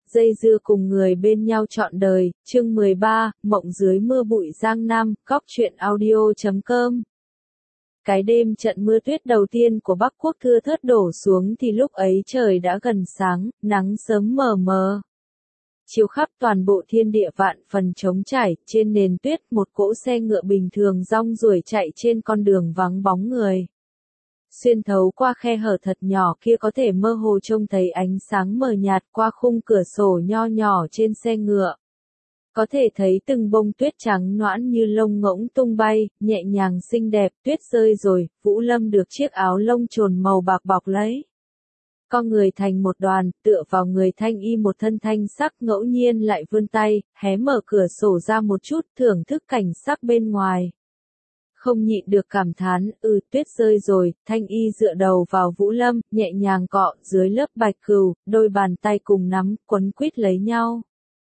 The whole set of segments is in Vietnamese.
dây dưa cùng người bên nhau trọn đời, chương 13, mộng dưới mưa bụi Giang Nam, góc truyện audio.com. Cái đêm trận mưa tuyết đầu tiên của Bắc Quốc thưa thớt đổ xuống thì lúc ấy trời đã gần sáng, nắng sớm mờ mờ. Chiếu khắp toàn bộ thiên địa vạn phần trống trải, trên nền tuyết một cỗ xe ngựa bình thường rong ruổi chạy trên con đường vắng bóng người. Xuyên thấu qua khe hở thật nhỏ kia có thể mơ hồ trông thấy ánh sáng mờ nhạt qua khung cửa sổ nho nhỏ trên xe ngựa. Có thể thấy từng bông tuyết trắng noãn như lông ngỗng tung bay, nhẹ nhàng xinh đẹp, tuyết rơi rồi, Vũ Lâm được chiếc áo lông trồn màu bạc bọc lấy. Con người thành một đoàn, tựa vào người Thanh Y một thân thanh sắc ngẫu nhiên lại vươn tay, hé mở cửa sổ ra một chút thưởng thức cảnh sắc bên ngoài. Không nhịn được cảm thán, tuyết rơi rồi, Thanh Y dựa đầu vào Vũ Lâm, nhẹ nhàng cọ dưới lớp bạch cừu, đôi bàn tay cùng nắm, quấn quýt lấy nhau.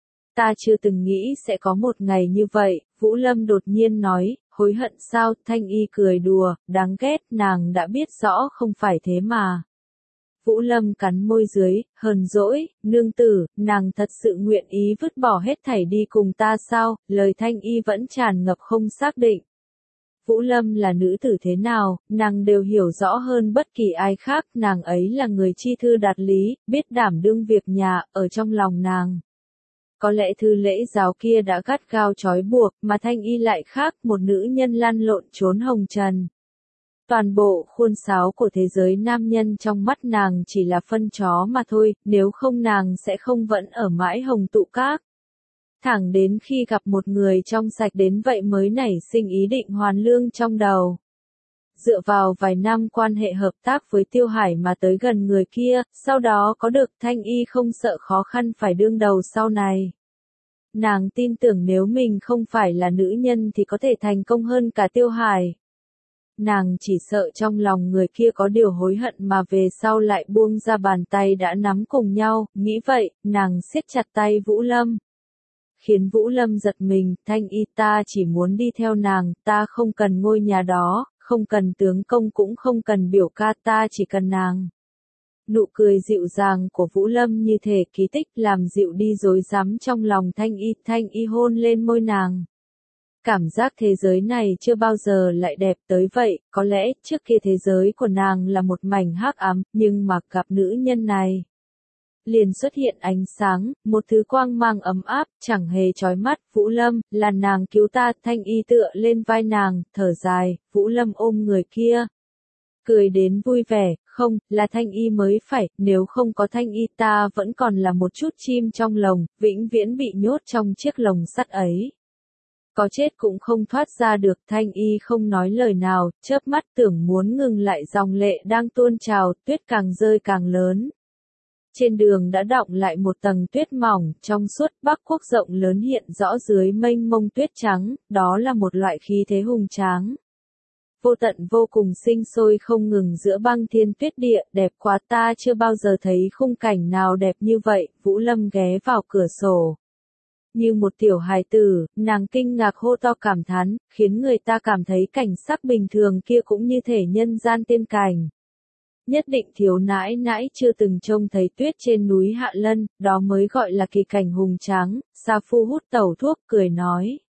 Ta chưa từng nghĩ sẽ có một ngày như vậy, Vũ Lâm đột nhiên nói, hối hận sao, Thanh Y cười đùa, đáng ghét, nàng đã biết rõ không phải thế mà. Vũ Lâm cắn môi dưới, hờn dỗi, nương tử, nàng thật sự nguyện ý vứt bỏ hết thảy đi cùng ta sao, lời Thanh Y vẫn tràn ngập không xác định. Vũ Lâm là nữ tử thế nào, nàng đều hiểu rõ hơn bất kỳ ai khác, nàng ấy là người chi thư đạt lý, biết đảm đương việc nhà, ở trong lòng nàng. Có lẽ thư lễ giáo kia đã gắt gao trói buộc, mà Thanh Y lại khác, một nữ nhân lăn lộn trốn hồng trần. Toàn bộ khuôn sáo của thế giới nam nhân trong mắt nàng chỉ là phân chó mà thôi, nếu không nàng sẽ không vẫn ở mãi hồng tụ các. Thẳng đến khi gặp một người trong sạch đến vậy mới nảy sinh ý định hoàn lương trong đầu. Dựa vào vài năm quan hệ hợp tác với Tiêu Hải mà tới gần người kia, sau đó có được Thanh Y không sợ khó khăn phải đương đầu sau này. Nàng tin tưởng nếu mình không phải là nữ nhân thì có thể thành công hơn cả Tiêu Hải. Nàng chỉ sợ trong lòng người kia có điều hối hận mà về sau lại buông ra bàn tay đã nắm cùng nhau, nghĩ vậy, nàng siết chặt tay Vũ Lâm. Khiến Vũ Lâm giật mình, Thanh Y ta chỉ muốn đi theo nàng, ta không cần ngôi nhà đó, không cần tướng công cũng không cần biểu ca, ta chỉ cần nàng. Nụ cười dịu dàng của Vũ Lâm như thể kỳ tích làm dịu đi rối rắm trong lòng Thanh Y hôn lên môi nàng. Cảm giác thế giới này chưa bao giờ lại đẹp tới vậy, có lẽ trước kia thế giới của nàng là một mảnh hắc ám, nhưng mà gặp nữ nhân này. Liền xuất hiện ánh sáng, một thứ quang mang ấm áp, chẳng hề chói mắt, Vũ Lâm, là nàng cứu ta, Thanh Y tựa lên vai nàng, thở dài, Vũ Lâm ôm người kia. Cười đến vui vẻ, không, là Thanh Y mới phải, nếu không có Thanh Y ta vẫn còn là một chút chim trong lồng, vĩnh viễn bị nhốt trong chiếc lồng sắt ấy. Có chết cũng không thoát ra được, Thanh Y không nói lời nào, chớp mắt tưởng muốn ngừng lại dòng lệ đang tuôn trào, tuyết càng rơi càng lớn. Trên đường đã đọng lại một tầng tuyết mỏng, trong suốt Bắc Quốc rộng lớn hiện rõ dưới mênh mông tuyết trắng, đó là một loại khí thế hùng tráng. Vô tận vô cùng sinh sôi không ngừng giữa băng thiên tuyết địa, đẹp quá ta chưa bao giờ thấy khung cảnh nào đẹp như vậy, Vũ Lâm ghé vào cửa sổ. Như một tiểu hài tử, nàng kinh ngạc hô to cảm thán, khiến người ta cảm thấy cảnh sắc bình thường kia cũng như thể nhân gian tiên cảnh. Nhất định thiếu nãi nãi chưa từng trông thấy tuyết trên núi Hạ Lân, đó mới gọi là kỳ cảnh hùng tráng, Sa Phu hút tẩu thuốc cười nói.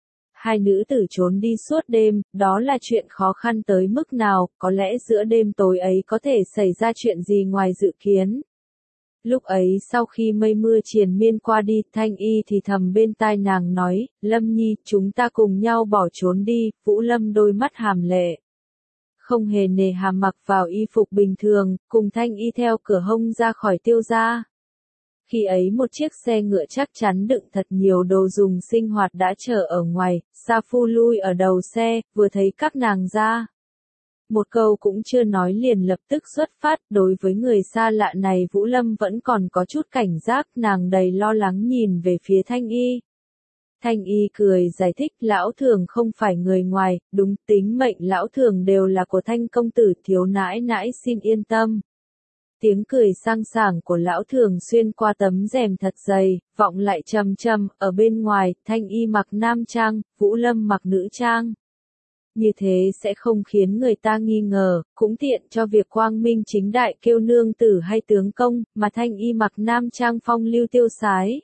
Hai nữ tử trốn đi suốt đêm, đó là chuyện khó khăn tới mức nào, có lẽ giữa đêm tối ấy có thể xảy ra chuyện gì ngoài dự kiến. Lúc ấy sau khi mây mưa triền miên qua đi, Thanh Y thì thầm bên tai nàng nói, Lâm Nhi, chúng ta cùng nhau bỏ trốn đi, Vũ Lâm đôi mắt hàm lệ. Không hề nề hà mặc vào y phục bình thường, cùng Thanh Y theo cửa hông ra khỏi Tiêu gia. Khi ấy một chiếc xe ngựa chắc chắn đựng thật nhiều đồ dùng sinh hoạt đã chờ ở ngoài, Sa Phu lui ở đầu xe, vừa thấy các nàng ra. Một câu cũng chưa nói liền lập tức xuất phát, đối với người xa lạ này Vũ Lâm vẫn còn có chút cảnh giác, nàng đầy lo lắng nhìn về phía Thanh Y. Thanh Y cười giải thích, lão thường không phải người ngoài, đúng tính mệnh lão thường đều là của Thanh công tử, thiếu nãi nãi xin yên tâm. Tiếng cười sang sảng của lão thường xuyên qua tấm rèm thật dày, vọng lại trầm trầm, ở bên ngoài, Thanh Y mặc nam trang, Vũ Lâm mặc nữ trang. Như thế sẽ không khiến người ta nghi ngờ, cũng tiện cho việc quang minh chính đại kêu nương tử hay tướng công, mà Thanh Y mặc nam trang phong lưu tiêu sái.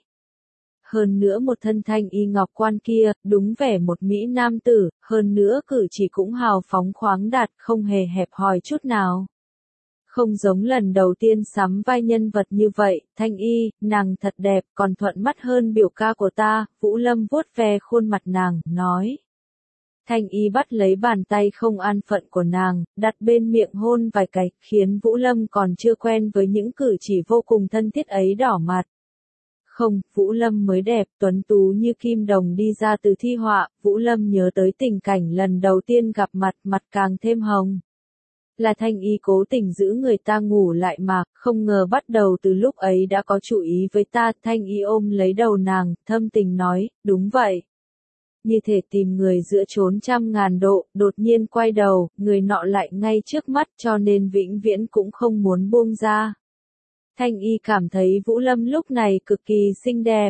Hơn nữa một thân Thanh Y ngọc quan kia, đúng vẻ một mỹ nam tử, hơn nữa cử chỉ cũng hào phóng khoáng đạt, không hề hẹp hòi chút nào. Không giống lần đầu tiên sắm vai nhân vật như vậy, Thanh Y, nàng thật đẹp, còn thuận mắt hơn biểu ca của ta, Vũ Lâm vuốt ve khuôn mặt nàng, nói. Thanh Y bắt lấy bàn tay không an phận của nàng, đặt bên miệng hôn vài cái, khiến Vũ Lâm còn chưa quen với những cử chỉ vô cùng thân thiết ấy đỏ mặt. Không, Vũ Lâm mới đẹp, tuấn tú như kim đồng đi ra từ thi họa, Vũ Lâm nhớ tới tình cảnh lần đầu tiên gặp mặt, mặt càng thêm hồng. Là Thanh Y cố tình giữ người ta ngủ lại mà, không ngờ bắt đầu từ lúc ấy đã có chủ ý với ta, Thanh Y ôm lấy đầu nàng, thâm tình nói, đúng vậy. Như thể tìm người giữa chốn trăm ngàn độ, đột nhiên quay đầu, người nọ lại ngay trước mắt cho nên vĩnh viễn cũng không muốn buông ra. Thanh Y cảm thấy Vũ Lâm lúc này cực kỳ xinh đẹp.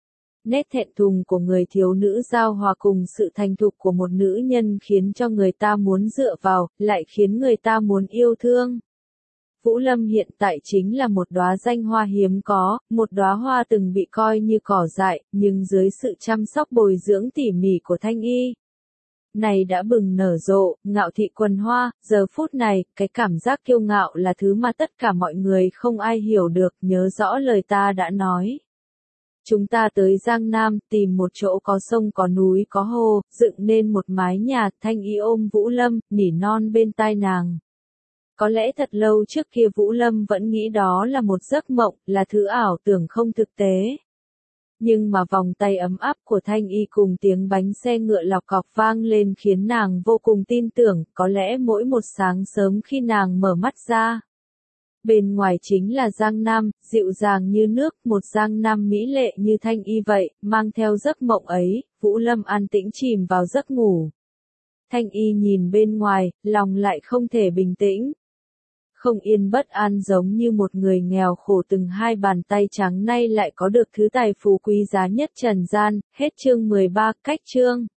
Nét thẹn thùng của người thiếu nữ giao hòa cùng sự thành thục của một nữ nhân khiến cho người ta muốn dựa vào, lại khiến người ta muốn yêu thương. Vũ Lâm hiện tại chính là một đóa danh hoa hiếm có, một đóa hoa từng bị coi như cỏ dại, nhưng dưới sự chăm sóc bồi dưỡng tỉ mỉ của Thanh Y, này đã bừng nở rộ, ngạo thị quần hoa, giờ phút này, cái cảm giác kiêu ngạo là thứ mà tất cả mọi người không ai hiểu được, nhớ rõ lời ta đã nói. Chúng ta tới Giang Nam, tìm một chỗ có sông có núi có hồ, dựng nên một mái nhà, Thanh Y ôm Vũ Lâm, nỉ non bên tai nàng. Có lẽ thật lâu trước kia Vũ Lâm vẫn nghĩ đó là một giấc mộng, là thứ ảo tưởng không thực tế. Nhưng mà vòng tay ấm áp của Thanh Y cùng tiếng bánh xe ngựa lọc cọc vang lên khiến nàng vô cùng tin tưởng, có lẽ mỗi một sáng sớm khi nàng mở mắt ra. Bên ngoài chính là Giang Nam, dịu dàng như nước, một Giang Nam mỹ lệ như Thanh Y vậy, mang theo giấc mộng ấy, Vũ Lâm an tĩnh chìm vào giấc ngủ. Thanh Y nhìn bên ngoài, lòng lại không thể bình tĩnh. Không yên bất an giống như một người nghèo khổ từng hai bàn tay trắng nay lại có được thứ tài phú quý giá nhất trần gian, hết chương 13, cách chương.